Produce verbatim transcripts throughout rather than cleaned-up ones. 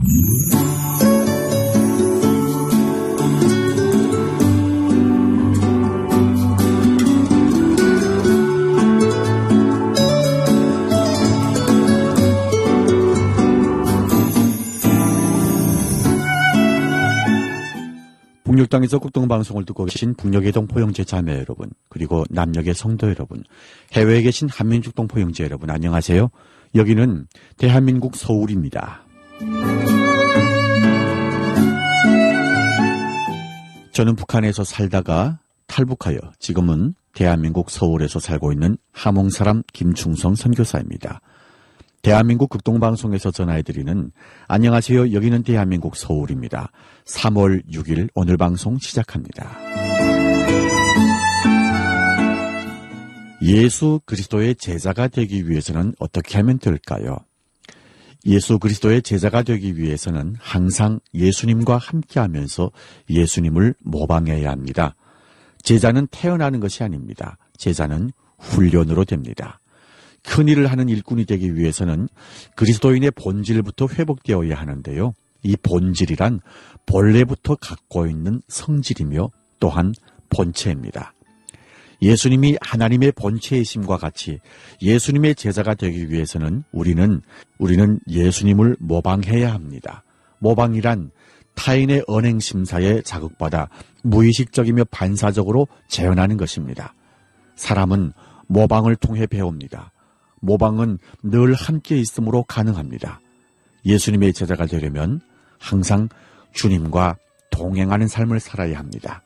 북녘 땅에서 국동방송을 듣고 계신 북녘의 동포형제 자매 여러분, 그리고 남녘의 성도 여러분, 해외에 계신 한민족 동포형제 여러분, 안녕하세요. 여기는 대한민국 서울입니다. 저는 북한에서 살다가 탈북하여 지금은 대한민국 서울에서 살고 있는 함흥사람 김충성 선교사입니다. 대한민국 극동방송에서 전화해드리는 안녕하세요. 여기는 대한민국 서울입니다. 삼월 육일 오늘 방송 시작합니다. 예수 그리스도의 제자가 되기 위해서는 어떻게 하면 될까요? 예수 그리스도의 제자가 되기 위해서는 항상 예수님과 함께하면서 예수님을 모방해야 합니다. 제자는 태어나는 것이 아닙니다. 제자는 훈련으로 됩니다. 큰 일을 하는 일꾼이 되기 위해서는 그리스도인의 본질부터 회복되어야 하는데요. 이 본질이란 본래부터 갖고 있는 성질이며 또한 본체입니다. 예수님이 하나님의 본체이심과 같이 예수님의 제자가 되기 위해서는 우리는 우리는 예수님을 모방해야 합니다. 모방이란 타인의 언행 심사에 자극받아 무의식적이며 반사적으로 재현하는 것입니다. 사람은 모방을 통해 배웁니다. 모방은 늘 함께 있음으로 가능합니다. 예수님의 제자가 되려면 항상 주님과 동행하는 삶을 살아야 합니다.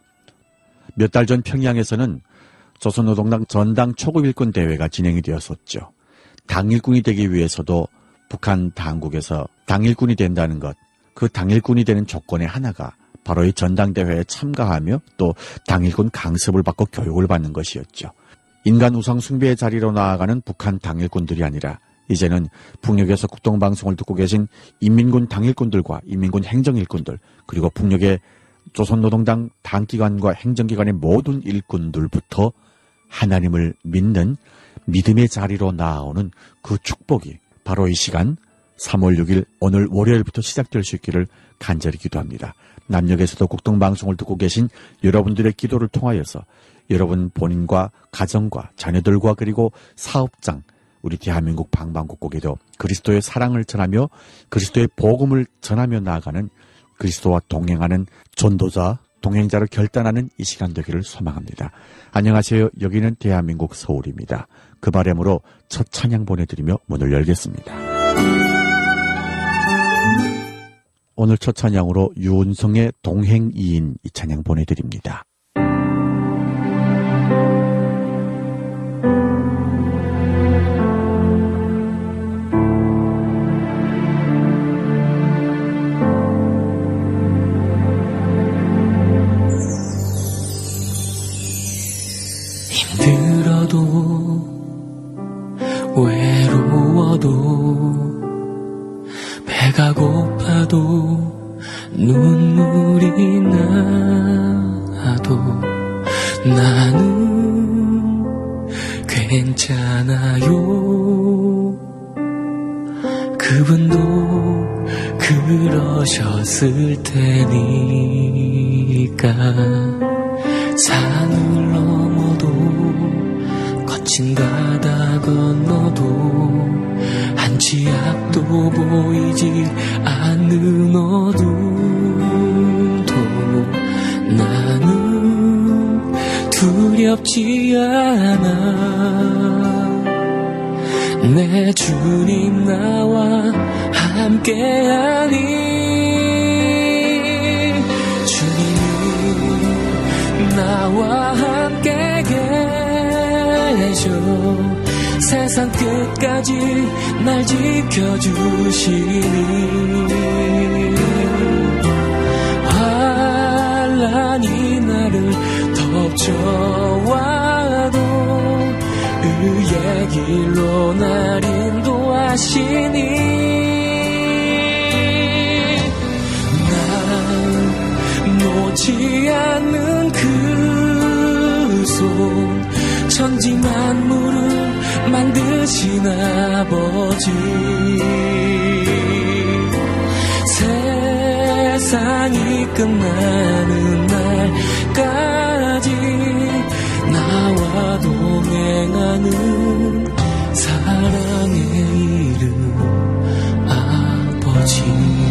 몇 달 전 평양에서는 조선노동당 전당 초급 일꾼 대회가 진행이 되었었죠. 당일꾼이 되기 위해서도 북한 당국에서 당일꾼이 된다는 것, 그 당일꾼이 되는 조건의 하나가 바로 이 전당대회에 참가하며 또 당일꾼 강습을 받고 교육을 받는 것이었죠. 인간 우상 숭배의 자리로 나아가는 북한 당일꾼들이 아니라 이제는 북녘에서 국동방송을 듣고 계신 인민군 당일꾼들과 인민군 행정일꾼들, 그리고 북녘의 조선노동당 당기관과 행정기관의 모든 일꾼들부터 하나님을 믿는 믿음의 자리로 나아오는 그 축복이 바로 이 시간 삼월 육일 오늘 월요일부터 시작될 수 있기를 간절히 기도합니다. 남녘에서도 국동방송을 듣고 계신 여러분들의 기도를 통하여서 여러분 본인과 가정과 자녀들과 그리고 사업장, 우리 대한민국 방방곡곡에도 그리스도의 사랑을 전하며 그리스도의 복음을 전하며 나아가는 그리스도와 동행하는 전도자, 동행자로 결단하는 이 시간 되기를 소망합니다. 안녕하세요. 여기는 대한민국 서울입니다. 그 바람으로 첫 찬양 보내드리며 문을 열겠습니다. 오늘 첫 찬양으로 유은성의 동행이인 이 찬양 보내드립니다. 힘들어도 외로워도 배가 고파도 눈물이 나도 나는 괜찮아요. 그분도 그러셨을 테니까. 산을 넘어도 거친 바다 건너도 한 치 앞도 보이지 않는 어둠도 나는 두렵지 않아. 내 주님 나와 함께하니 주님은 나와 함께 계셔. 세상 끝까지 날 지켜주시니 환란이 나를 덮쳐와도 의의 길로 날 인도하시니 날 놓지 않는 그 손 천지 만물을 만드신 아버지 세상이 끝나는 날까지 나와 동행하는 사랑의 이름 아버지.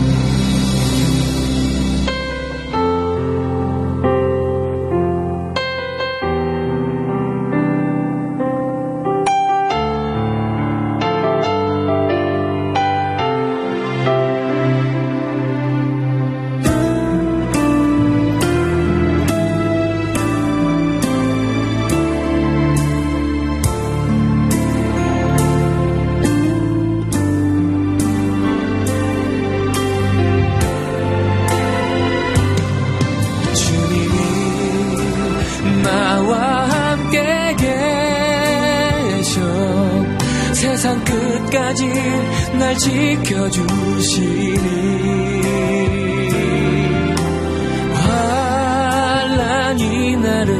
세상 끝까지 날 지켜주시니 환란이 나를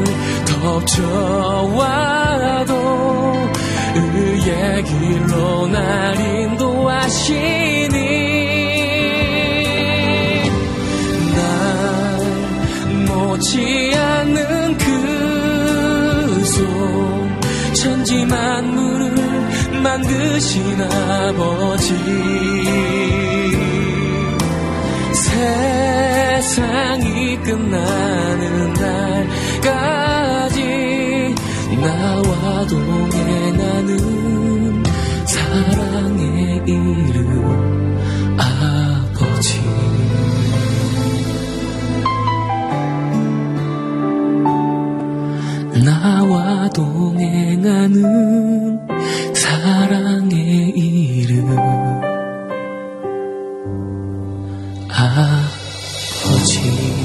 덮쳐와도 의의 길로 날 인도하시니 날 놓지 않는 그 손 천지 만물을 만드신 아버지. 세상이 끝나는 날까지 나와 동행하는 사랑의 이름 아버지. 나와 동행하는 사랑의 이름 아버지.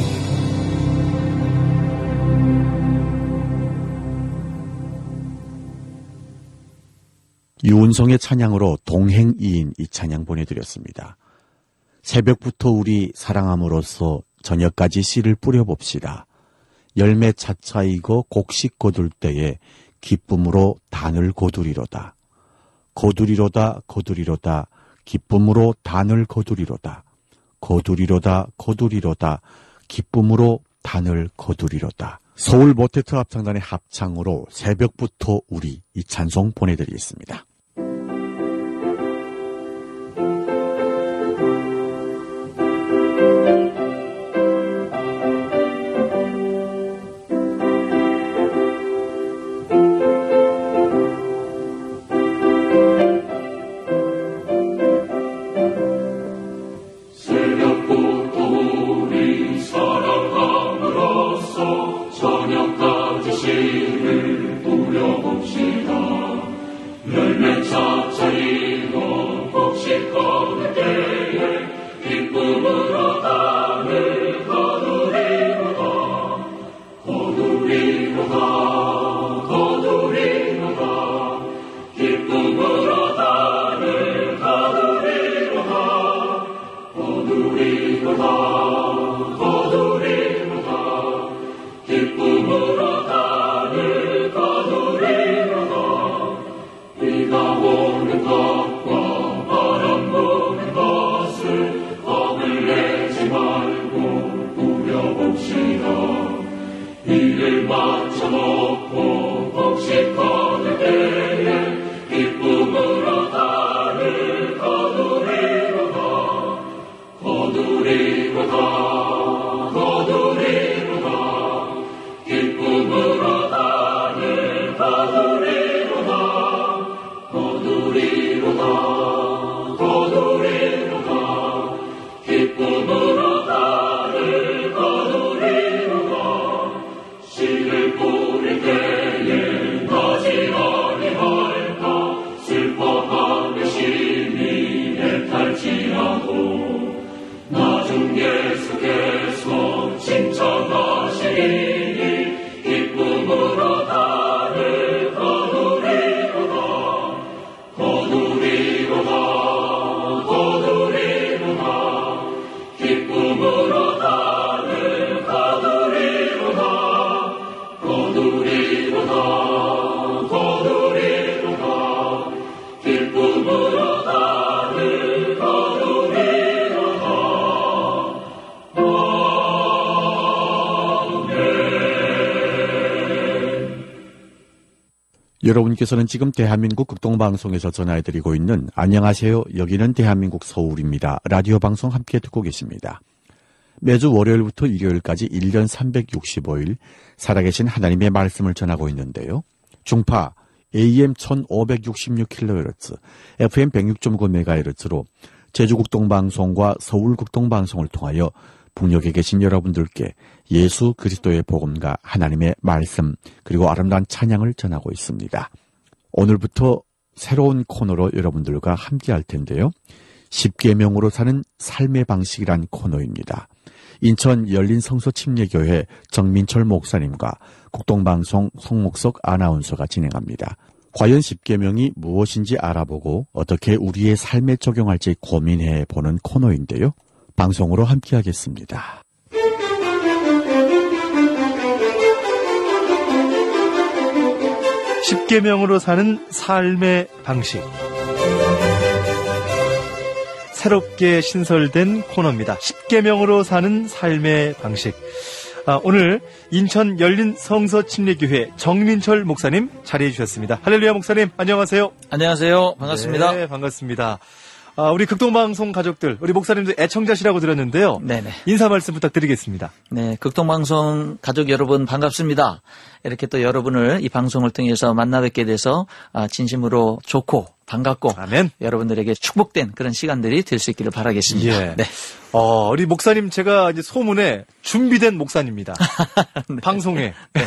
유은성의 찬양으로 동행이인 이 찬양 보내드렸습니다. 새벽부터 우리 사랑함으로써 저녁까지 씨를 뿌려봅시다. 열매 차차이고 곡식 거둘 때에 기쁨으로 단을 거두리로다. 거두리로다 거두리로다 기쁨으로 단을 거두리로다. 거두리로다 거두리로다 기쁨으로 단을 거두리로다. 서울 모태트 합창단의 합창으로 새벽부터 우리 이 찬송 보내드리겠습니다. 거두리로다 여러분께서는 지금 대한민국 극동방송에서 전화해드리고 있는 안녕하세요. 여기는 대한민국 서울입니다. 라디오 방송 함께 듣고 계십니다. 매주 월요일부터 일요일까지 일 년 삼백육십오 일 살아계신 하나님의 말씀을 전하고 있는데요. 중파 에이엠 천오백육십육 킬로헤르츠, 에프엠 백육 점 구 메가헤르츠로 제주극동방송과 서울극동방송을 통하여 북녘에 계신 여러분들께 예수 그리스도의 복음과 하나님의 말씀 그리고 아름다운 찬양을 전하고 있습니다. 오늘부터 새로운 코너로 여러분들과 함께 할 텐데요. 십계명으로 사는 삶의 방식이란 코너입니다. 인천 열린성서침례교회 정민철 목사님과 국동방송 송목석 아나운서가 진행합니다. 과연 십계명이 무엇인지 알아보고 어떻게 우리의 삶에 적용할지 고민해보는 코너인데요. 방송으로 함께하겠습니다. 십계명으로 사는 삶의 방식. 새롭게 신설된 코너입니다. 십계명으로 사는 삶의 방식. 아, 오늘 인천 열린성서침례교회 정민철 목사님 자리해 주셨습니다. 할렐루야 목사님 안녕하세요. 안녕하세요. 반갑습니다. 네, 반갑습니다. 아, 우리 극동방송 가족들, 우리 목사님도 애청자시라고 들었는데요. 네네. 인사 말씀 부탁드리겠습니다. 네, 극동방송 가족 여러분 반갑습니다. 이렇게 또 여러분을 이 방송을 통해서 만나 뵙게 돼서 진심으로 좋고 반갑고 아멘. 여러분들에게 축복된 그런 시간들이 될 수 있기를 바라겠습니다. 예. 네. 어, 우리 목사님 제가 이제 소문에 준비된 목사입니다. 네. 방송에. 네.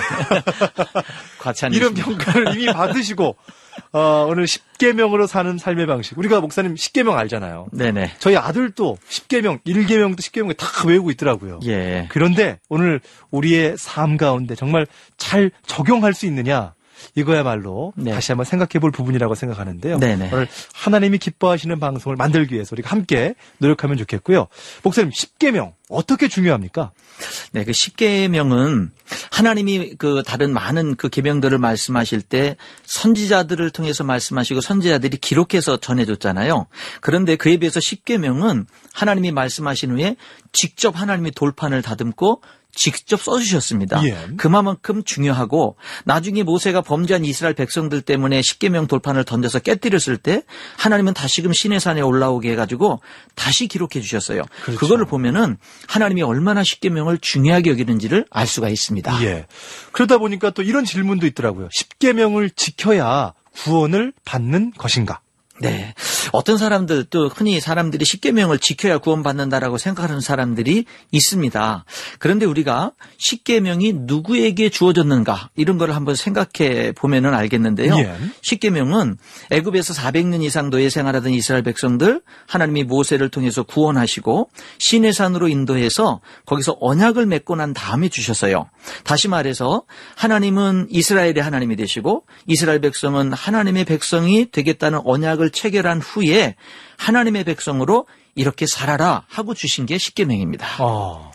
과찬이 이런 평가를 이미 받으시고 어, 오늘 십계명으로 사는 삶의 방식. 우리가 목사님 십계명 알잖아요. 네네. 저희 아들도 십계명, 일계명도 십계명 다 외우고 있더라고요. 예. 그런데 오늘 우리의 삶 가운데 정말 잘 적용할 수 있느냐? 이거야말로 네. 다시 한번 생각해 볼 부분이라고 생각하는데요. 네네. 오늘 하나님이 기뻐하시는 방송을 만들기 위해서 우리가 함께 노력하면 좋겠고요. 목사님, 십계명 어떻게 중요합니까? 네, 그 십계명은 하나님이 그 다른 많은 그 계명들을 말씀하실 때 선지자들을 통해서 말씀하시고 선지자들이 기록해서 전해줬잖아요. 그런데 그에 비해서 십계명은 하나님이 말씀하신 후에 직접 하나님이 돌판을 다듬고 직접 써주셨습니다. 예. 그만큼 중요하고 나중에 모세가 범죄한 이스라엘 백성들 때문에 십계명 돌판을 던져서 깨뜨렸을 때 하나님은 다시금 시내산에 올라오게 해가지고 다시 기록해 주셨어요. 그렇죠. 그거를 보면은 하나님이 얼마나 십계명을 중요하게 여기는지를 알 수가 있습니다. 예. 그러다 보니까 또 이런 질문도 있더라고요. 십계명을 지켜야 구원을 받는 것인가? 네. 어떤 사람들 또 흔히 사람들이 십계명을 지켜야 구원받는다라고 생각하는 사람들이 있습니다. 그런데 우리가 십계명이 누구에게 주어졌는가 이런 걸 한번 생각해 보면은 알겠는데요. 예. 십계명은 애굽에서 사백 년 이상 노예 생활하던 이스라엘 백성들 하나님이 모세를 통해서 구원하시고 시내산으로 인도해서 거기서 언약을 맺고 난 다음에 주셨어요. 다시 말해서 하나님은 이스라엘의 하나님이 되시고 이스라엘 백성은 하나님의 백성이 되겠다는 언약을 체결한 후에 하나님의 백성으로 이렇게 살아라 하고 주신 게 십계명입니다. 어,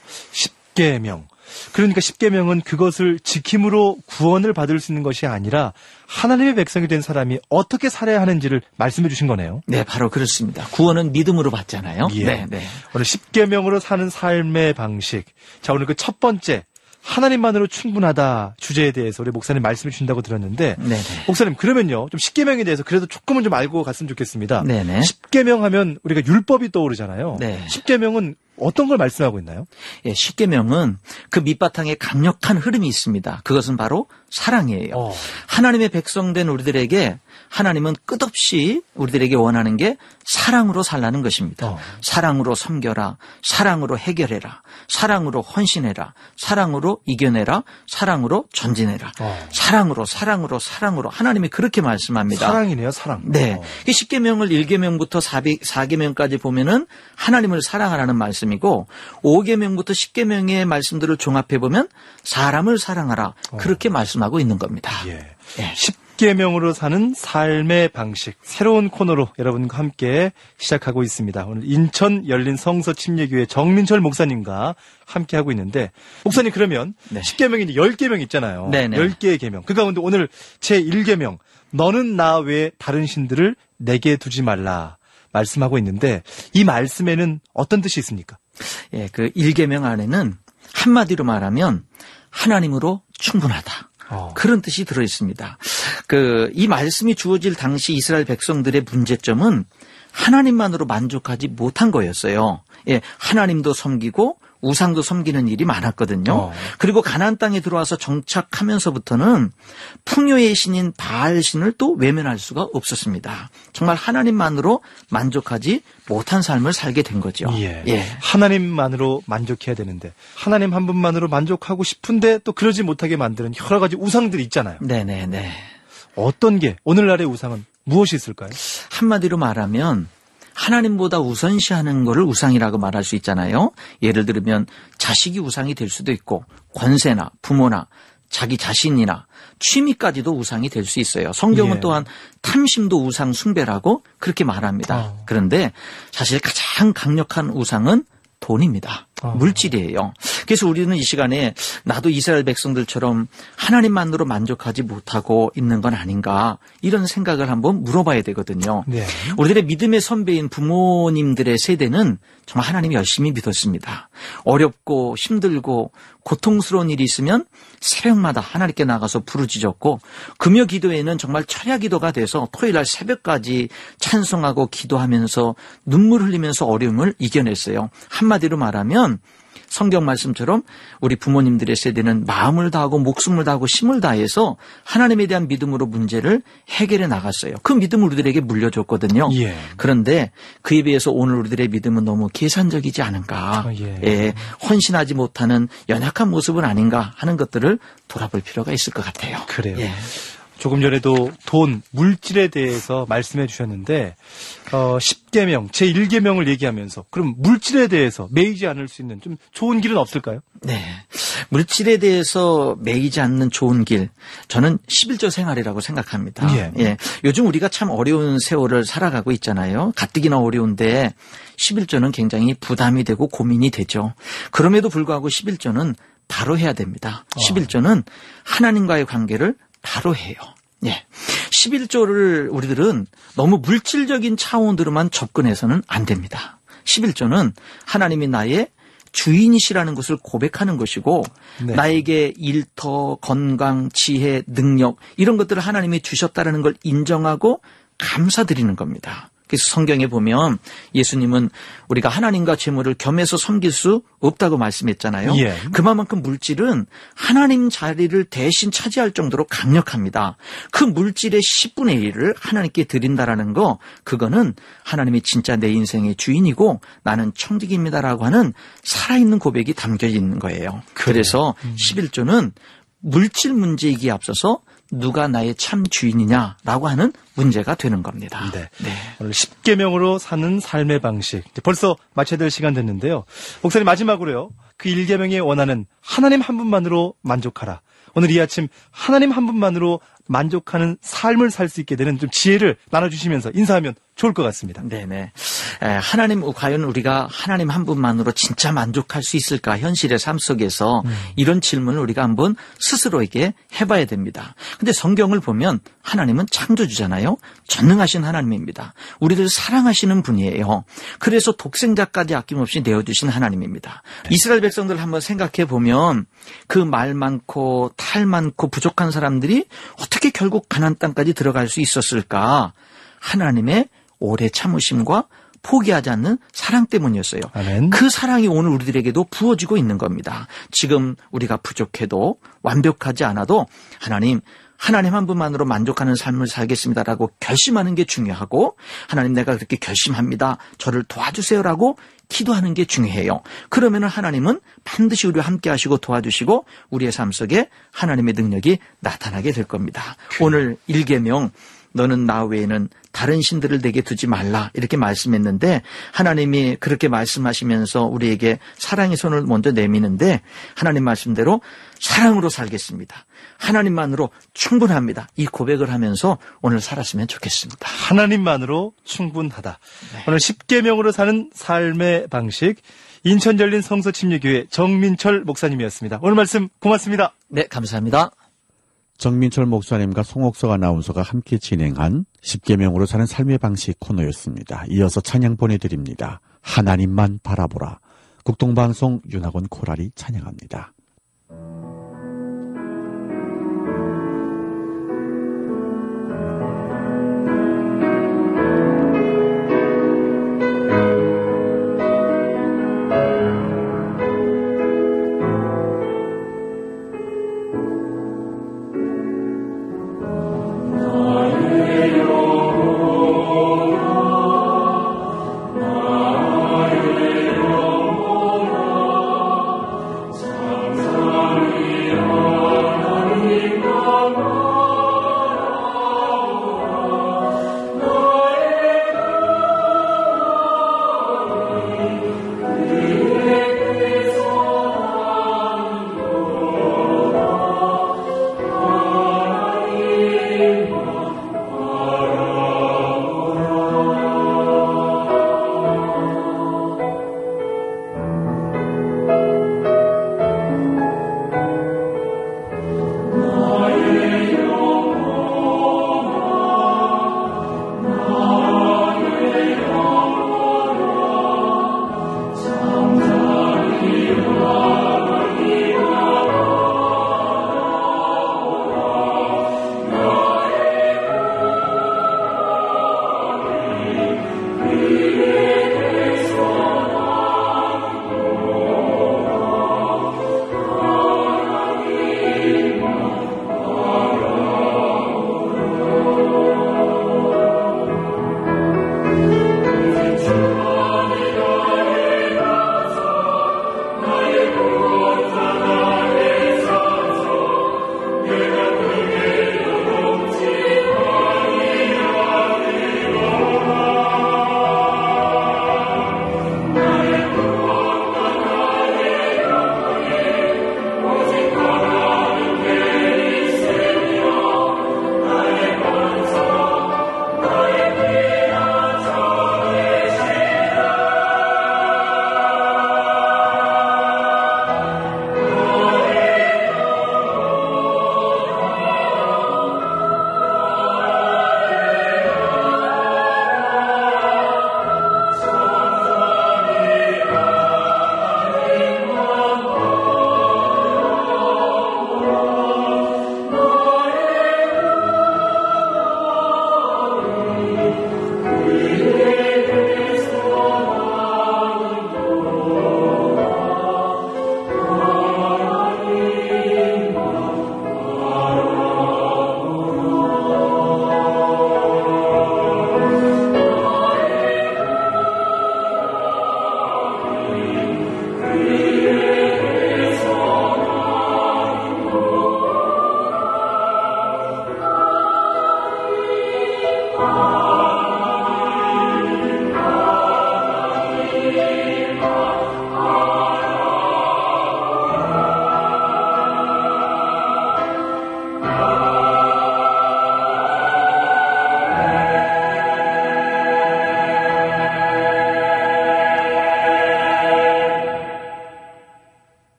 십계명. 그러니까 십계명은 그것을 지킴으로 구원을 받을 수 있는 것이 아니라 하나님의 백성이 된 사람이 어떻게 살아야 하는지를 말씀해 주신 거네요. 네, 바로 그렇습니다. 구원은 믿음으로 받잖아요. 예. 네, 네. 오늘 십계명으로 사는 삶의 방식. 자, 오늘 그 첫 번째 하나님만으로 충분하다 주제에 대해서 우리 목사님 말씀해 주신다고 들었는데 네네. 목사님 그러면요 좀 십계명에 대해서 그래도 조금은 좀 알고 갔으면 좋겠습니다. 네네. 십계명 하면 우리가 율법이 떠오르잖아요. 네. 십계명은 어떤 걸 말씀하고 있나요? 예, 십계명은 그 밑바탕에 강력한 흐름이 있습니다. 그것은 바로 사랑이에요. 어. 하나님의 백성된 우리들에게 하나님은 끝없이 우리들에게 원하는 게 사랑으로 살라는 것입니다. 어. 사랑으로 섬겨라. 사랑으로 해결해라. 사랑으로 헌신해라. 사랑으로 이겨내라. 사랑으로 전진해라. 어. 사랑으로 사랑으로 사랑으로 하나님이 그렇게 말씀합니다. 사랑이네요, 사랑. 네. 어. 이 십계명을 일 계명부터 사 계명까지 보면은 하나님을 사랑하라는 말씀이고 오 계명부터 십 계명의 말씀들을 종합해 보면 사람을 사랑하라. 그렇게 말씀하고 있는 겁니다. 예. 예. 십계명으로 사는 삶의 방식. 새로운 코너로 여러분과 함께 시작하고 있습니다. 오늘 인천 열린 성서침례교회 정민철 목사님과 함께 하고 있는데 목사님 그러면 네. 십계명이 이제 열 계명 있잖아요. 네네. 열 개의 계명. 그 가운데 오늘 제일 계명 너는 나 외에 다른 신들을 내게 두지 말라 말씀하고 있는데 이 말씀에는 어떤 뜻이 있습니까? 예, 그 일 계명 안에는 한마디로 말하면 하나님으로 충분하다. 어. 그런 뜻이 들어 있습니다. 그, 이 말씀이 주어질 당시 이스라엘 백성들의 문제점은 하나님만으로 만족하지 못한 거였어요. 예, 하나님도 섬기고 우상도 섬기는 일이 많았거든요. 어. 그리고 가나안 땅에 들어와서 정착하면서부터는 풍요의 신인 바알 신을 또 외면할 수가 없었습니다. 정말 하나님만으로 만족하지 못한 삶을 살게 된 거죠. 예. 예. 하나님만으로 만족해야 되는데 하나님 한 분만으로 만족하고 싶은데 또 그러지 못하게 만드는 여러 가지 우상들이 있잖아요. 네네네. 어떤 게 오늘날의 우상은 무엇이 있을까요? 한마디로 말하면 하나님보다 우선시하는 것을 우상이라고 말할 수 있잖아요. 예를 들면 자식이 우상이 될 수도 있고 권세나 부모나 자기 자신이나 취미까지도 우상이 될 수 있어요. 성경은 예. 또한 탐심도 우상 숭배라고 그렇게 말합니다. 어. 그런데 사실 가장 강력한 우상은 돈입니다. 어. 물질이에요. 그래서 우리는 이 시간에 나도 이스라엘 백성들처럼 하나님만으로 만족하지 못하고 있는 건 아닌가 이런 생각을 한번 물어봐야 되거든요. 네. 우리들의 믿음의 선배인 부모님들의 세대는 정말 하나님 열심히 믿었습니다. 어렵고 힘들고 고통스러운 일이 있으면 새벽마다 하나님께 나가서 부르짖었고 금요 기도에는 정말 철야 기도가 돼서 토요일날 새벽까지 찬송하고 기도하면서 눈물 흘리면서 어려움을 이겨냈어요. 한마디로 말하면 성경 말씀처럼 우리 부모님들의 세대는 마음을 다하고 목숨을 다하고 힘을 다해서 하나님에 대한 믿음으로 문제를 해결해 나갔어요. 그 믿음을 우리들에게 물려줬거든요. 예. 그런데 그에 비해서 오늘 우리들의 믿음은 너무 계산적이지 않은가. 아, 예. 예, 헌신하지 못하는 연약한 모습은 아닌가 하는 것들을 돌아볼 필요가 있을 것 같아요. 그래요. 예. 조금 전에도 돈, 물질에 대해서 말씀해 주셨는데 어, 십계명, 제일 계명을 얘기하면서 그럼 물질에 대해서 매이지 않을 수 있는 좀 좋은 길은 없을까요? 네. 물질에 대해서 매이지 않는 좋은 길. 저는 십일조 생활이라고 생각합니다. 예. 예. 요즘 우리가 참 어려운 세월을 살아가고 있잖아요. 가뜩이나 어려운데 십일조는 굉장히 부담이 되고 고민이 되죠. 그럼에도 불구하고 십일조는 바로 해야 됩니다. 십일조는 하나님과의 관계를 바로 해요. 예. 십일조를 우리들은 너무 물질적인 차원으로만 접근해서는 안 됩니다. 십일조는 하나님이 나의 주인이시라는 것을 고백하는 것이고 네. 나에게 일터, 건강, 지혜, 능력 이런 것들을 하나님이 주셨다는 걸 인정하고 감사드리는 겁니다. 그래서 성경에 보면 예수님은 우리가 하나님과 재물을 겸해서 섬길 수 없다고 말씀했잖아요. 예. 그만큼 물질은 하나님 자리를 대신 차지할 정도로 강력합니다. 그 물질의 십분의 일을 하나님께 드린다라는 거 그거는 하나님이 진짜 내 인생의 주인이고 나는 청직입니다라고 하는 살아있는 고백이 담겨 있는 거예요. 그래서 음. 십일조는 물질 문제이기에 앞서서 누가 나의 참 주인이냐라고 하는 문제가 되는 겁니다. 네. 네. 오늘 십계명으로 사는 삶의 방식. 이제 벌써 마쳐야 될 시간 됐는데요. 목사님 마지막으로요. 그 일 계명에 원하는 하나님 한 분만으로 만족하라. 오늘 이 아침 하나님 한 분만으로 만족하는 삶을 살 수 있게 되는 좀 지혜를 나눠주시면서 인사하면 좋을 것 같습니다. 네네. 에, 하나님, 과연 우리가 하나님 한 분만으로 진짜 만족할 수 있을까? 현실의 삶 속에서 음. 이런 질문을 우리가 한번 스스로에게 해봐야 됩니다. 근데 성경을 보면 하나님은 창조주잖아요. 전능하신 하나님입니다. 우리를 사랑하시는 분이에요. 그래서 독생자까지 아낌없이 내어주신 하나님입니다. 네. 이스라엘 백성들 한번 생각해 보면 그 말 많고 탈 많고 부족한 사람들이 어떻게 결국 가나안 땅까지 들어갈 수 있었을까? 하나님의 오래 참으심과 포기하지 않는 사랑 때문이었어요. 아멘. 그 사랑이 오늘 우리들에게도 부어지고 있는 겁니다. 지금 우리가 부족해도 완벽하지 않아도 하나님 하나님 한 분만으로 만족하는 삶을 살겠습니다라고 결심하는 게 중요하고 하나님 내가 그렇게 결심합니다. 저를 도와주세요라고 기도하는 게 중요해요. 그러면 하나님은 반드시 우리와 함께 하시고 도와주시고 우리의 삶 속에 하나님의 능력이 나타나게 될 겁니다. 오늘 일 계명 너는 나 외에는 다른 신들을 내게 두지 말라 이렇게 말씀했는데 하나님이 그렇게 말씀하시면서 우리에게 사랑의 손을 먼저 내미는데 하나님 말씀대로 사랑으로 살겠습니다. 하나님만으로 충분합니다. 이 고백을 하면서 오늘 살았으면 좋겠습니다. 하나님만으로 충분하다. 네. 오늘 십계명으로 사는 삶의 방식 인천 열린 성서침례교회 정민철 목사님이었습니다. 오늘 말씀 고맙습니다. 네, 감사합니다. 정민철 목사님과 송옥석 아나운서가 함께 진행한 십계명으로 사는 삶의 방식 코너였습니다. 이어서 찬양 보내드립니다. 하나님만 바라보라. 국동방송 윤학원 코랄이 찬양합니다.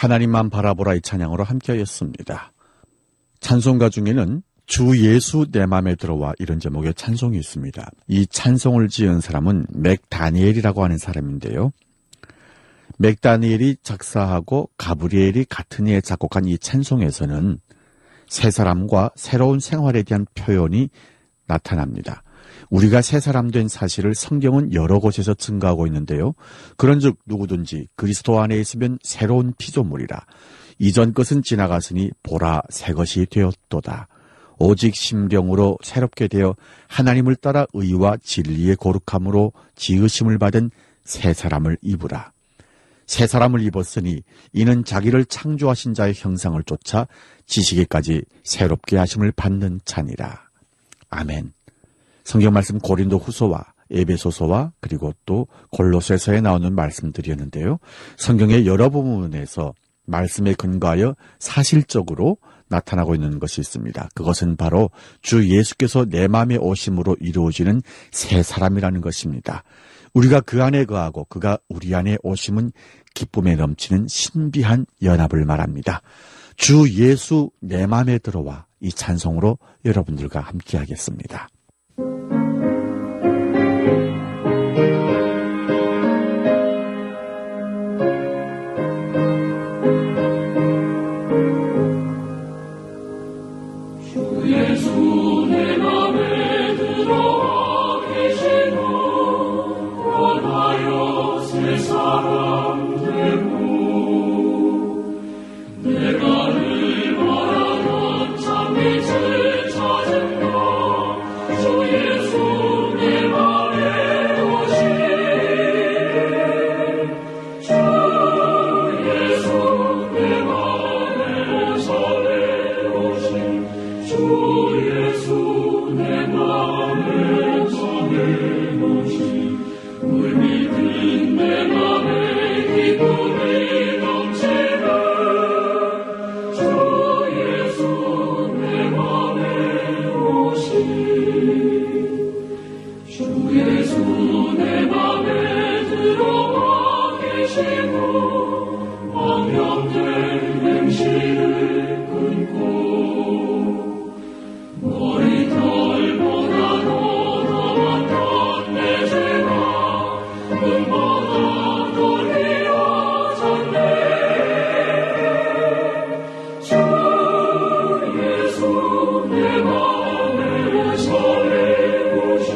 하나님만 바라보라 이 찬양으로 함께하였습니다. 찬송가 중에는 주 예수 내 맘에 들어와 이런 제목의 찬송이 있습니다. 이 찬송을 지은 사람은 맥다니엘이라고 하는 사람인데요. 맥다니엘이 작사하고 가브리엘이 같은 해에 작곡한 이 찬송에서는 새 사람과 새로운 생활에 대한 표현이 나타납니다. 우리가 새 사람 된 사실을 성경은 여러 곳에서 증거하고 있는데요. 그런즉 누구든지 그리스도 안에 있으면 새로운 피조물이라. 이전 것은 지나갔으니 보라 새 것이 되었도다. 오직 심령으로 새롭게 되어 하나님을 따라 의와 진리의 거룩함으로 지으심을 받은 새 사람을 입으라. 새 사람을 입었으니 이는 자기를 창조하신 자의 형상을 쫓아 지식에까지 새롭게 하심을 받는 자니라. 아멘. 성경 말씀 고린도 후서와 에베소서와 그리고 또 골로새서에 나오는 말씀들이었는데요. 성경의 여러 부분에서 말씀에 근거하여 사실적으로 나타나고 있는 것이 있습니다. 그것은 바로 주 예수께서 내 마음에 오심으로 이루어지는 새 사람이라는 것입니다. 우리가 그 안에 거하고 그가 우리 안에 오심은 기쁨에 넘치는 신비한 연합을 말합니다. 주 예수 내 마음에 들어와 이 찬송으로 여러분들과 함께 하겠습니다.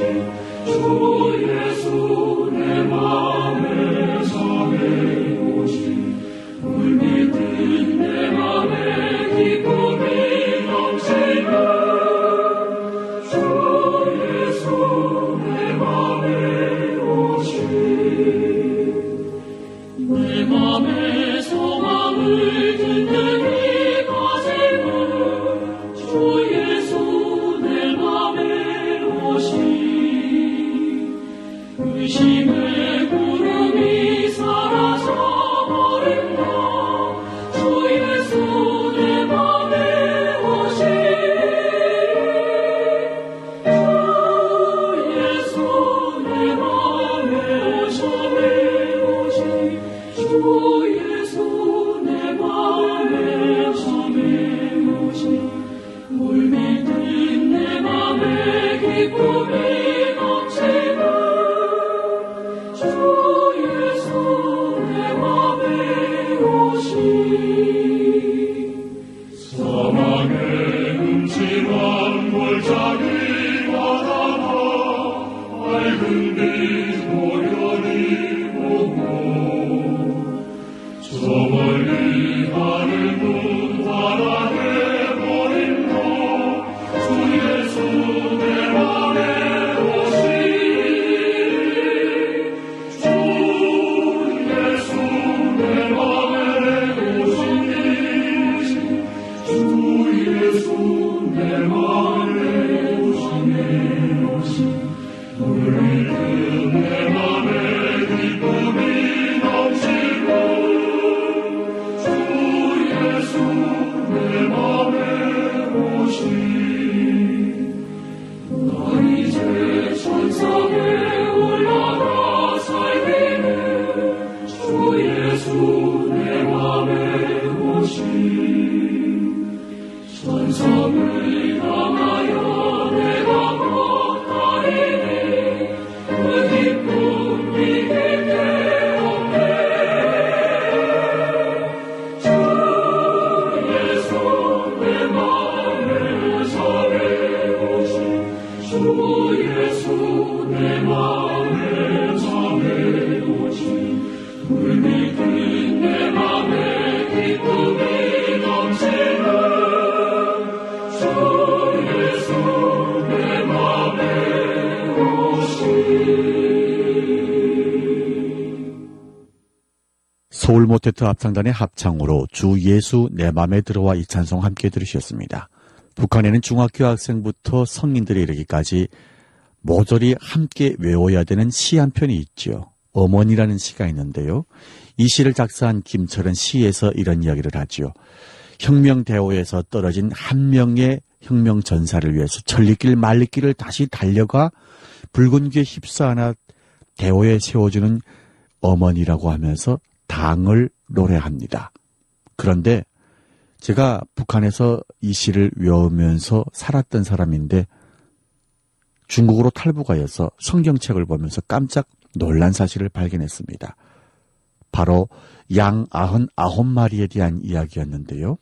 주 예수 내 맘에 서울 모태트 합창단의 합창으로 주 예수 내 맘에 들어와 이 찬송 함께 들으셨습니다. 북한에는 중학교 학생부터 성인들에 이르기까지 모조리 함께 외워야 되는 시 한 편이 있죠. 어머니라는 시가 있는데요. 이 시를 작사한 김철은 시에서 이런 이야기를 하죠. 혁명대오에서 떨어진 한 명의 혁명 전사를 위해서 천리길 만리길을 다시 달려가 붉은 귀에 휩싸아나 대오에 세워주는 어머니라고 하면서 당을 노래합니다. 그런데 제가 북한에서 이 시를 외우면서 살았던 사람인데 중국으로 탈북하여서 성경책을 보면서 깜짝 놀란 사실을 발견했습니다. 바로 양 아흔 아홉 마리에 대한 이야기였는데요.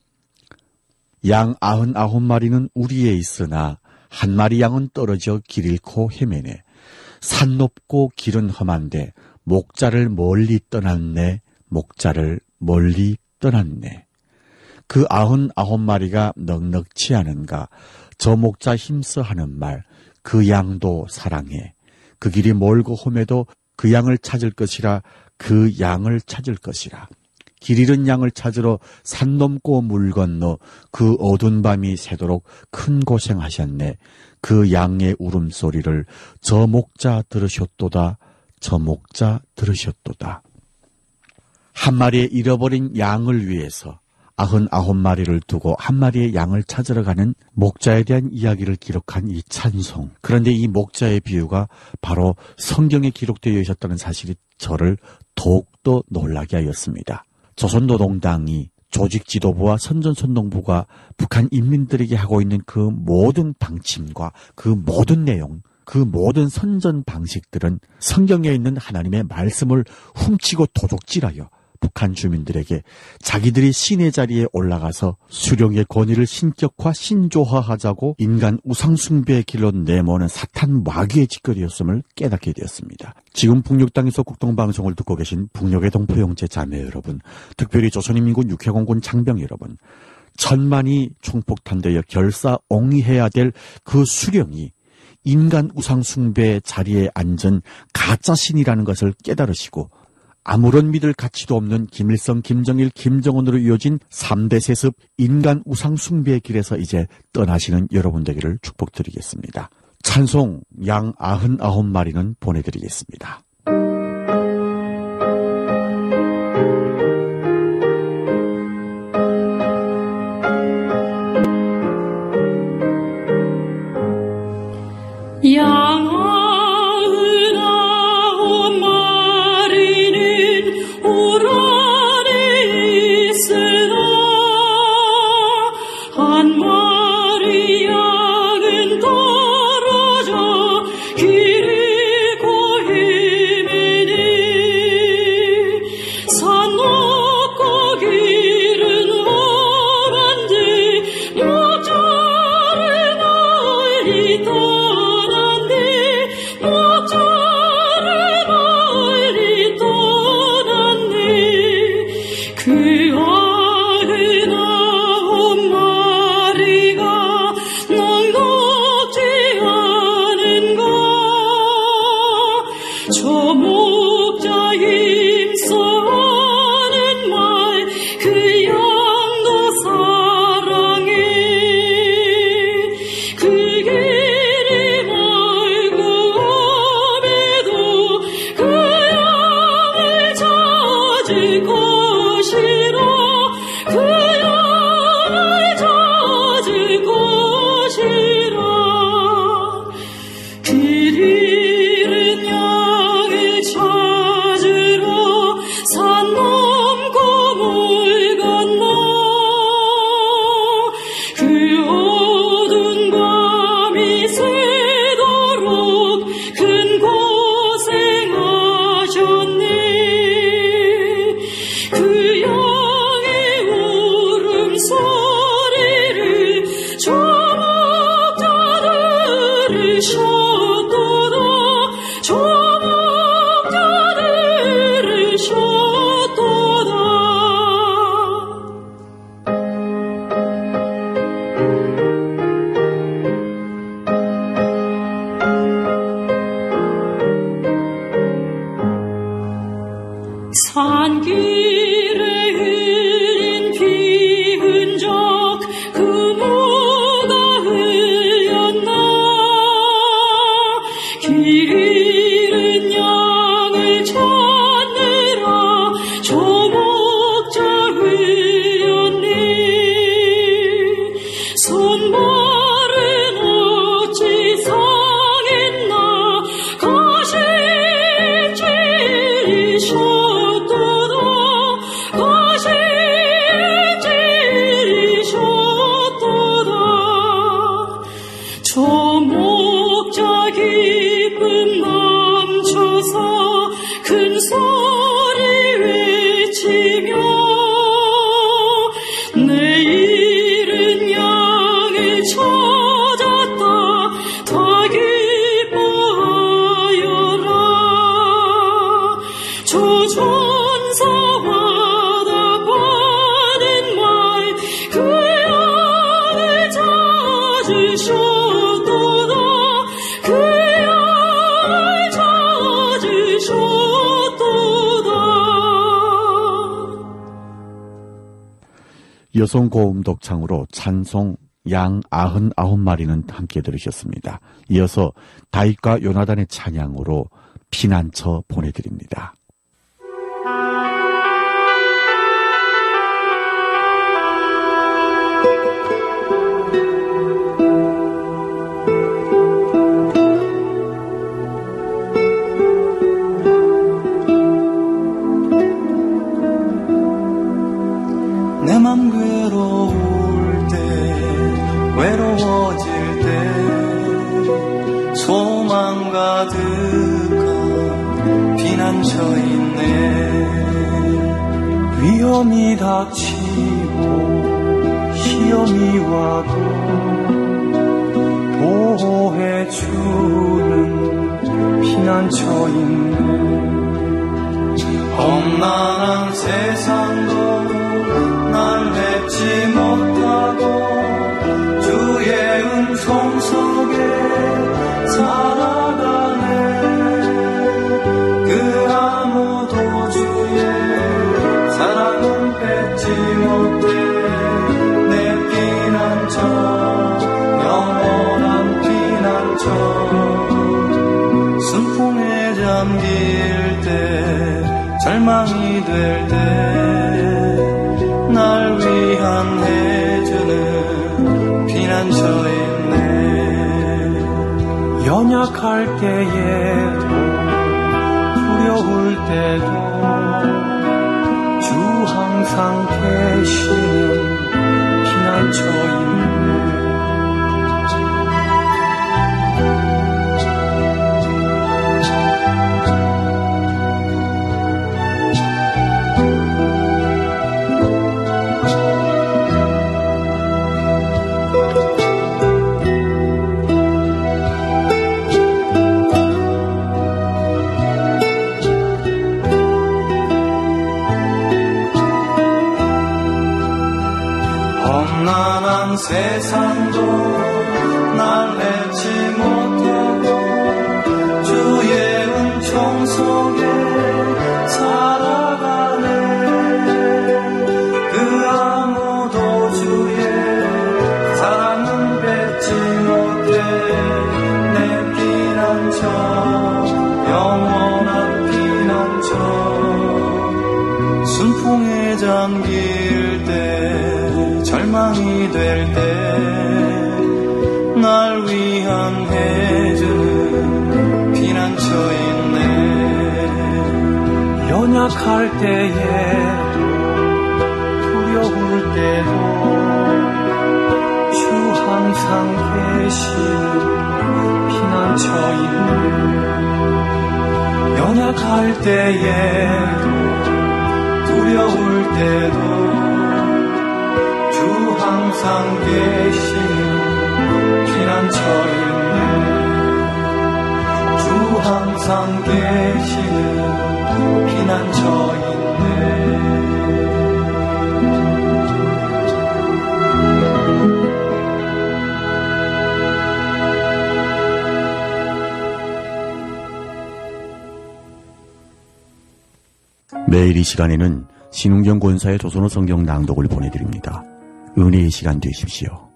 양 아흔 아홉 마리는 우리에 있으나 한 마리 양은 떨어져 길 잃고 헤매네. 산 높고 길은 험한데 목자를 멀리 떠났네. 목자를 멀리 떠났네. 그 아흔 아홉 마리가 넉넉치 않은가. 저 목자 힘써 하는 말. 그 양도 사랑해. 그 길이 멀고 험해도 그 양을 찾을 것이라. 그 양을 찾을 것이라. 길 잃은 양을 찾으러 산 넘고 물 건너 그 어두운 밤이 새도록 큰 고생하셨네. 그 양의 울음소리를 저 목자 들으셨도다. 저 목자 들으셨도다. 한 마리의 잃어버린 양을 위해서 아흔 아홉 마리를 두고 한 마리의 양을 찾으러 가는 목자에 대한 이야기를 기록한 이 찬송. 그런데 이 목자의 비유가 바로 성경에 기록되어 있었다는 사실이 저를 더욱더 놀라게 하였습니다. 조선노동당이 조직 지도부와 선전선동부가 북한 인민들에게 하고 있는 그 모든 방침과 그 모든 내용, 그 모든 선전 방식들은 성경에 있는 하나님의 말씀을 훔치고 도적질하여 북한 주민들에게 자기들이 신의 자리에 올라가서 수령의 권위를 신격화, 신조화하자고 인간 우상숭배의 길로 내모는 사탄 마귀의 짓거리였음을 깨닫게 되었습니다. 지금 북녘 땅에서 국동방송을 듣고 계신 북녘의 동포형제 자매 여러분, 특별히 조선인민군 육해공군 장병 여러분, 천만이 총폭탄되어 결사옹이해야 될 그 수령이 인간 우상숭배의 자리에 앉은 가짜신이라는 것을 깨달으시고 아무런 믿을 가치도 없는 김일성, 김정일, 김정은으로 이어진 삼 대 세습 인간 우상숭배의 길에서 이제 떠나시는 여러분 되기를 축복드리겠습니다. 찬송 양 아흔 아홉 마리는 보내드리겠습니다. 양 산길에 흘린 피 흔적 그 누가 흘렸나 길 잃은 양을 찾느라 저 목자 흘렸니 손발은 어찌 상했나 가시 찔리셨도다 가시 찔리셨도다 저 목자 기쁨 넘쳐서 큰 소리 외치며 내 잃은 양을 찾았다 다 기뻐하여라 저 천사마다 받은 말 그 양을 찾으셨도다 그 양을 찾으셨도다. 여성 고음 독창으로 찬송 양 아흔 아홉 마리는 함께 들으셨습니다. 이어서 다윗과 요나단의 찬양으로 피난처 보내드립니다. 내 맘 괴로울 때 외로워질 때 소망 가득한 피난처 있네 위험이 닥치고 시험이 와도 보호해주는 피난처 있네 험난한 세상도 날 맺지 못하고 주의 은총 속에 살아가네 그 아무도 주의 사랑은 뺏지 못해 내 피난처 영원한 피난처 순풍에 잠길 때 절망이 될 때 날 위한 해주는 피난처 있네 연약할 때에도 두려울 때도 주 항상 계시는 피난처 있네 험난한 세상도 날 내지 못하고 주의 은총 속에 살아가네 그 아무도 주의 사랑은 뺏지 못해 내 피난처 영원한 피난처 순풍에 잠길 때 절망이 될 때 날 위한 해주는 피난처 있네 연약할 때에도 두려울 때도 주 항상 계시는 피난처 있네 연약할 때에도 두려울 때도 주 항상 계시는 피난처 있네 주 항상 계시는 피난처 있네 매 매일 이 시간에는 신웅경 권사의 조선어 성경 낭독을 보내드립니다. 은혜의 시간 되십시오.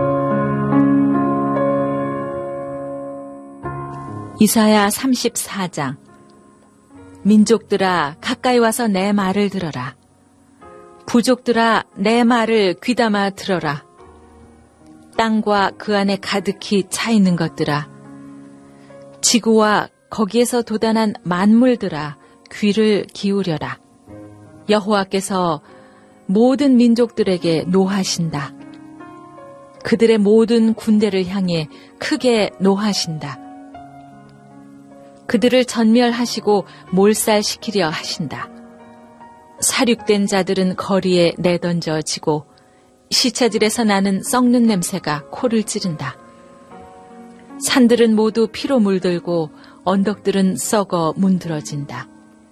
이사야 삼십사 장. 민족들아 가까이 와서 내 말을 들어라. 부족들아 내 말을 귀담아 들어라. 땅과 그 안에 가득히 차 있는 것들아, 지구와 거기에서 돋아난 만물들아 귀를 기울여라. 여호와께서 모든 민족들에게 노하신다. 그들의 모든 군대를 향해 크게 노하신다. 그들을 전멸하시고 몰살시키려 하신다. 사륙된 자들은 거리에 내던져지고 시체들에서 나는 썩는 냄새가 코를 찌른다. 산들은 모두 피로 물들고 언덕들은 썩어 문드러진다.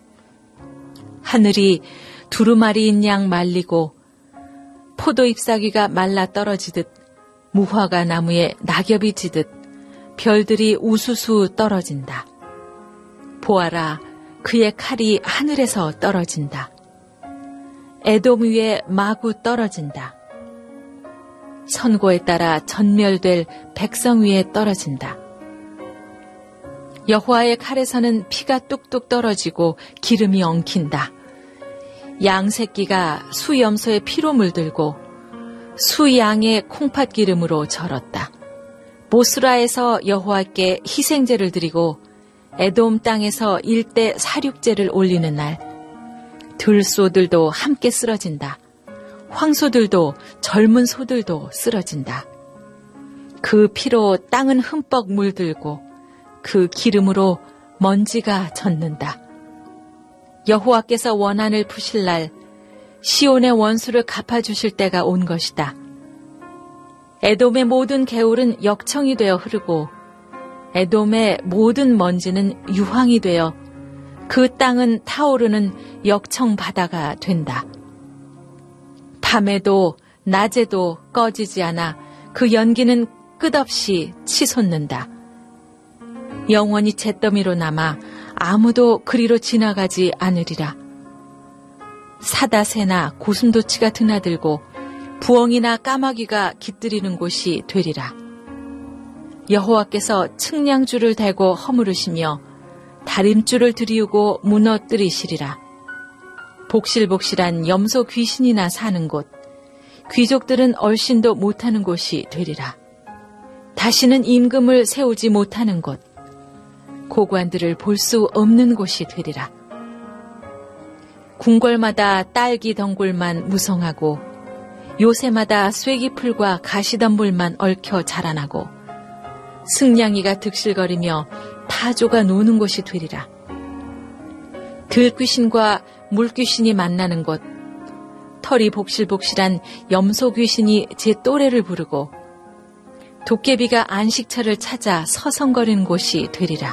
하늘이 두루마리인 양 말리고 포도 잎사귀가 말라 떨어지듯 무화과 나무에 낙엽이 지듯 별들이 우수수 떨어진다. 보아라, 그의 칼이 하늘에서 떨어진다. 에돔 위에 마구 떨어진다. 선고에 따라 전멸될 백성 위에 떨어진다. 여호와의 칼에서는 피가 뚝뚝 떨어지고 기름이 엉킨다. 양 새끼가 수염소의 피로 물들고 수양의 콩팥 기름으로 절었다. 보스라에서 여호와께 희생제를 드리고 에돔 땅에서 일대 사륙제를 올리는 날, 들소들도 함께 쓰러진다. 황소들도 젊은 소들도 쓰러진다. 그 피로 땅은 흠뻑 물들고 그 기름으로 먼지가 젖는다. 여호와께서 원한을 푸실 날 시온의 원수를 갚아주실 때가 온 것이다. 에돔의 모든 개울은 역청이 되어 흐르고 에돔의 모든 먼지는 유황이 되어 그 땅은 타오르는 역청 바다가 된다. 밤에도 낮에도 꺼지지 않아 그 연기는 끝없이 치솟는다. 영원히 잿더미로 남아 아무도 그리로 지나가지 않으리라. 사다새나 고슴도치가 드나들고 부엉이나 까마귀가 깃들이는 곳이 되리라. 여호와께서 측량줄을 대고 허물으시며 다림줄을 들이우고 무너뜨리시리라. 복실복실한 염소 귀신이나 사는 곳, 귀족들은 얼씬도 못하는 곳이 되리라. 다시는 임금을 세우지 못하는 곳, 고관들을 볼 수 없는 곳이 되리라. 궁궐마다 딸기 덩굴만 무성하고 요새마다 쐐기풀과 가시덤불만 얽혀 자라나고 승냥이가 득실거리며 타조가 노는 곳이 되리라. 들귀신과 물귀신이 만나는 곳, 털이 복실복실한 염소귀신이 제 또래를 부르고 도깨비가 안식처를 찾아 서성거리는 곳이 되리라.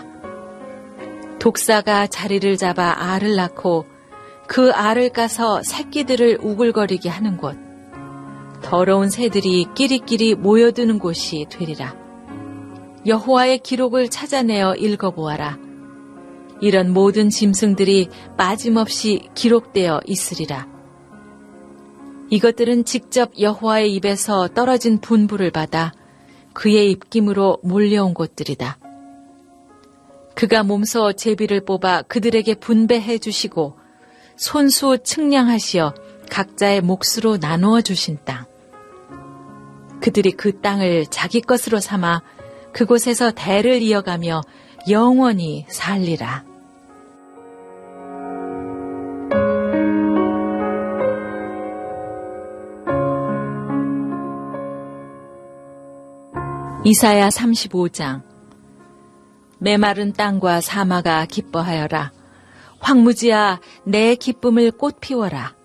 독사가 자리를 잡아 알을 낳고 그 알을 까서 새끼들을 우글거리게 하는 곳, 더러운 새들이 끼리끼리 모여드는 곳이 되리라. 여호와의 기록을 찾아내어 읽어보아라. 이런 모든 짐승들이 빠짐없이 기록되어 있으리라. 이것들은 직접 여호와의 입에서 떨어진 분부를 받아 그의 입김으로 몰려온 것들이다. 그가 몸소 제비를 뽑아 그들에게 분배해 주시고 손수 측량하시어 각자의 몫으로 나누어 주신 땅. 그들이 그 땅을 자기 것으로 삼아 그곳에서 대를 이어가며 영원히 살리라. 이사야 삼십오 장. 메마른 땅과 사마가 기뻐하여라. 황무지야, 내 기쁨을 꽃 피워라.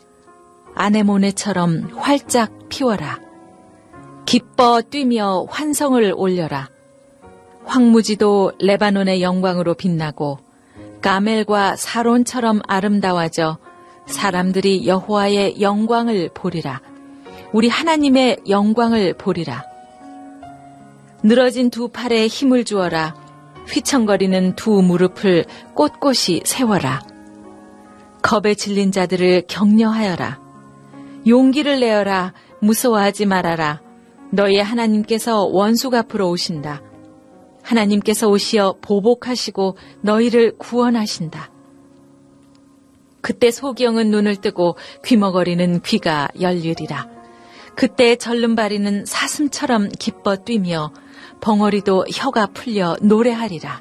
아네모네처럼 활짝 피워라. 기뻐 뛰며 환성을 올려라. 황무지도 레바논의 영광으로 빛나고 가멜과 사론처럼 아름다워져 사람들이 여호와의 영광을 보리라. 우리 하나님의 영광을 보리라. 늘어진 두 팔에 힘을 주어라. 휘청거리는 두 무릎을 꼿꼿이 세워라. 겁에 질린 자들을 격려하여라. 용기를 내어라. 무서워하지 말아라. 너희의 하나님께서 원수 앞으로 오신다. 하나님께서 오시어 보복하시고 너희를 구원하신다. 그때 소경은 눈을 뜨고 귀머거리는 귀가 열리리라. 그때 절름발이는 사슴처럼 기뻐 뛰며 벙어리도 혀가 풀려 노래하리라.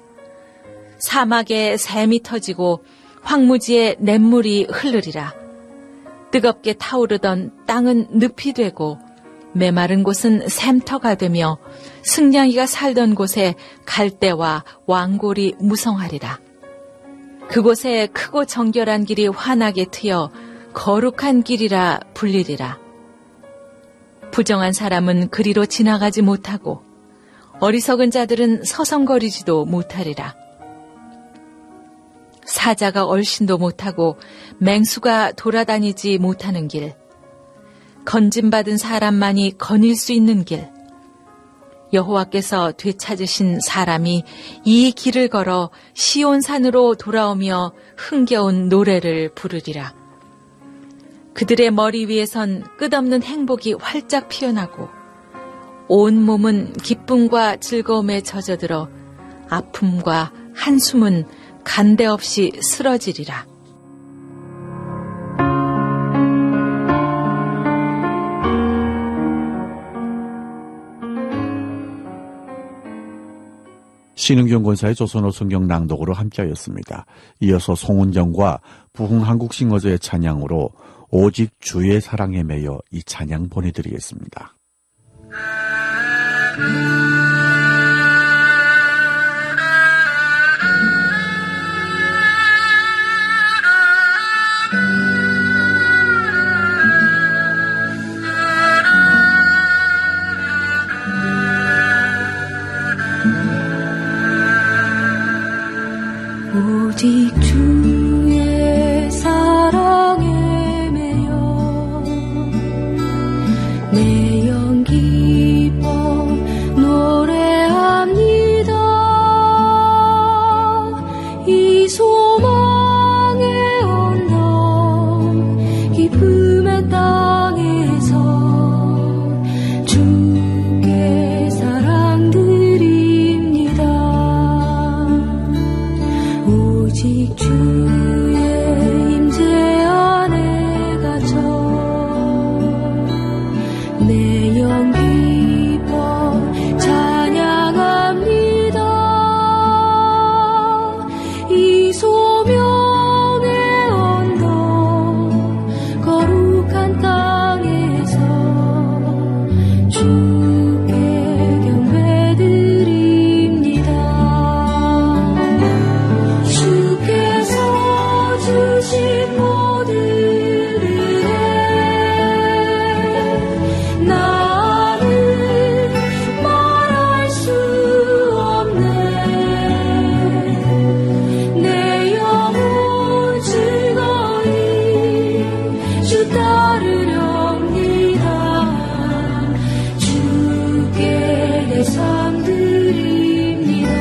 사막에 샘이 터지고 황무지에 냇물이 흐르리라. 뜨겁게 타오르던 땅은 늪이 되고 메마른 곳은 샘터가 되며 승냥이가 살던 곳에 갈대와 왕골이 무성하리라. 그곳에 크고 정결한 길이 환하게 트여 거룩한 길이라 불리리라. 부정한 사람은 그리로 지나가지 못하고 어리석은 자들은 서성거리지도 못하리라. 사자가 얼씬도 못하고 맹수가 돌아다니지 못하는 길, 건짐받은 사람만이 거닐 수 있는 길, 여호와께서 되찾으신 사람이 이 길을 걸어 시온산으로 돌아오며 흥겨운 노래를 부르리라. 그들의 머리 위에선 끝없는 행복이 활짝 피어나고 온 몸은 기쁨과 즐거움에 젖어들어 아픔과 한숨은 간대 없이 쓰러지리라. 신은경 권사의 조선어 성경 낭독으로 함께하였습니다. 이어서 송은정과 부흥한국싱어제의 찬양으로 오직 주의 사랑에 매여 이 찬양 보내드리겠습니다. 오직 주의 사랑에 매여 내 영 기뻐 노래합니다. 이 소망의 언덕 기쁨의 땅에서 주께 사랑 드립니다. 오직 주의 임재 안에 갇혀 내 영 기뻐 찬양합니다. 이 소명의 언덕 거룩한 땅에서 주께 경배드립니다. 주께서 주신 모든 은혜 나는 말할 수 없네. 내 영혼 즐거이 주 따르렵니다. 주께 내 삶 드립니다.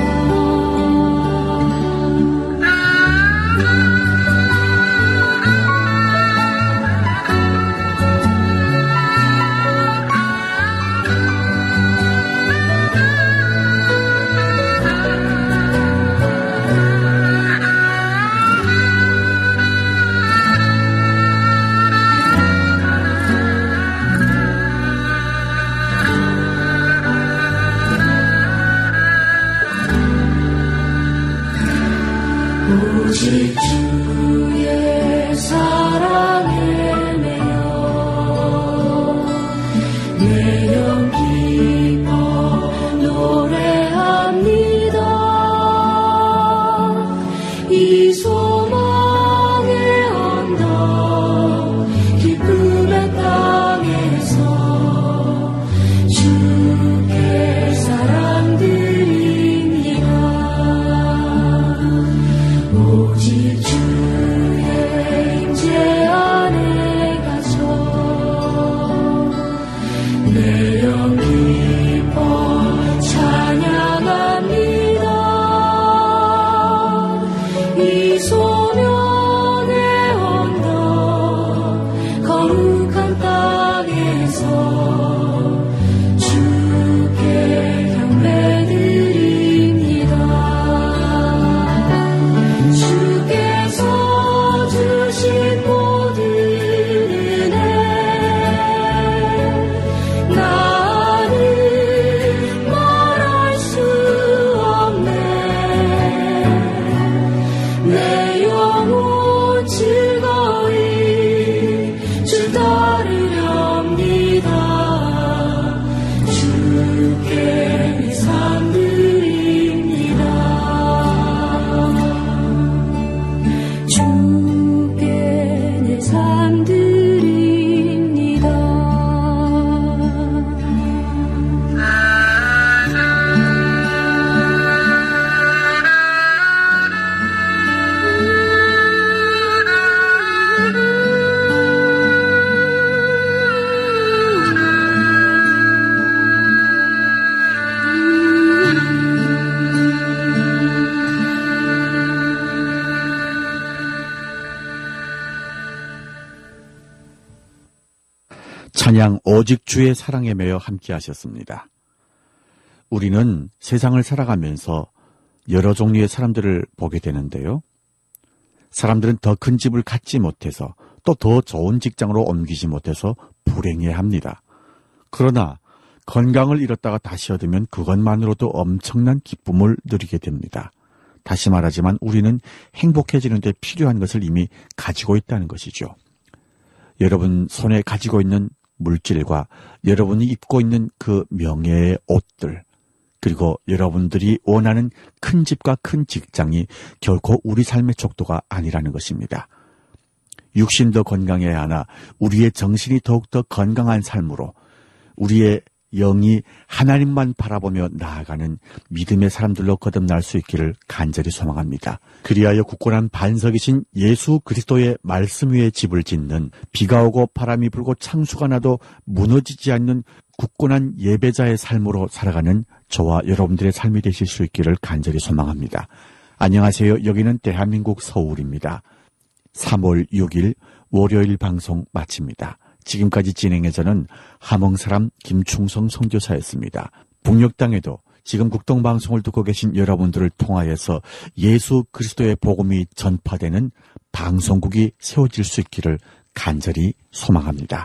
찬양 오직 주의 사랑에 매여 함께 하셨습니다. 우리는 세상을 살아가면서 여러 종류의 사람들을 보게 되는데요. 사람들은 더 큰 집을 갖지 못해서 또 더 좋은 직장으로 옮기지 못해서 불행해합니다. 그러나 건강을 잃었다가 다시 얻으면 그것만으로도 엄청난 기쁨을 누리게 됩니다. 다시 말하지만 우리는 행복해지는 데 필요한 것을 이미 가지고 있다는 것이죠. 여러분 손에 가지고 있는 물질과 여러분이 입고 있는 그 명예의 옷들, 그리고 여러분들이 원하는 큰 집과 큰 직장이 결코 우리 삶의 족도가 아니라는 것입니다. 육신도 건강해야 하나 우리의 정신이 더욱더 건강한 삶으로 우리의 영이 하나님만 바라보며 나아가는 믿음의 사람들로 거듭날 수 있기를 간절히 소망합니다. 그리하여 굳건한 반석이신 예수 그리스도의 말씀 위에 집을 짓는, 비가 오고 바람이 불고 창수가 나도 무너지지 않는 굳건한 예배자의 삶으로 살아가는 저와 여러분들의 삶이 되실 수 있기를 간절히 소망합니다. 안녕하세요. 여기는 대한민국 서울입니다. 삼월 육일 월요일 방송 마칩니다. 지금까지 진행해 저는 함흥사람 김충성 선교사였습니다. 북녘 땅에도 지금 국동방송을 듣고 계신 여러분들을 통하여서 예수 그리스도의 복음이 전파되는 방송국이 세워질 수 있기를 간절히 소망합니다.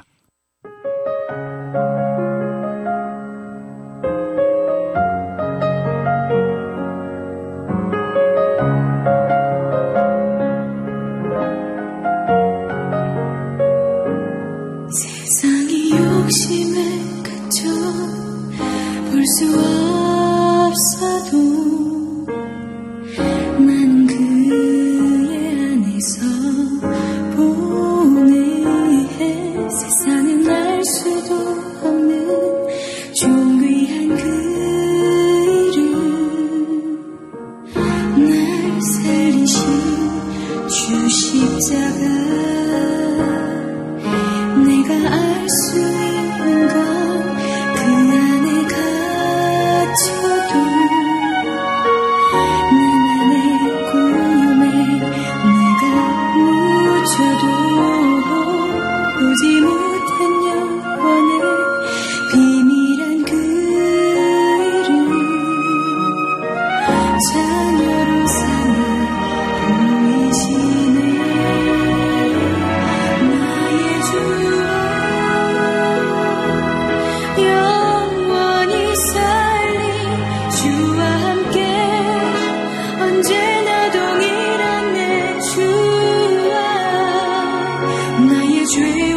욕심에 그쳐 볼 수 없어도 난 그의 안에서 보내해. 세상은 알 수도 없는 존귀한 그 이름, 날 살리신 주 십자가, 내가 알 수 있는 건 그 안에 갇혀도 나만의 꿈에 내가 묻혀도 보지 못한 영원의 비밀한 그 이름, 자녀로 삼아 보이시네. 나의 주 영원히 살리 주와 함께 언제나 동일한 내 주와, 나의 죄와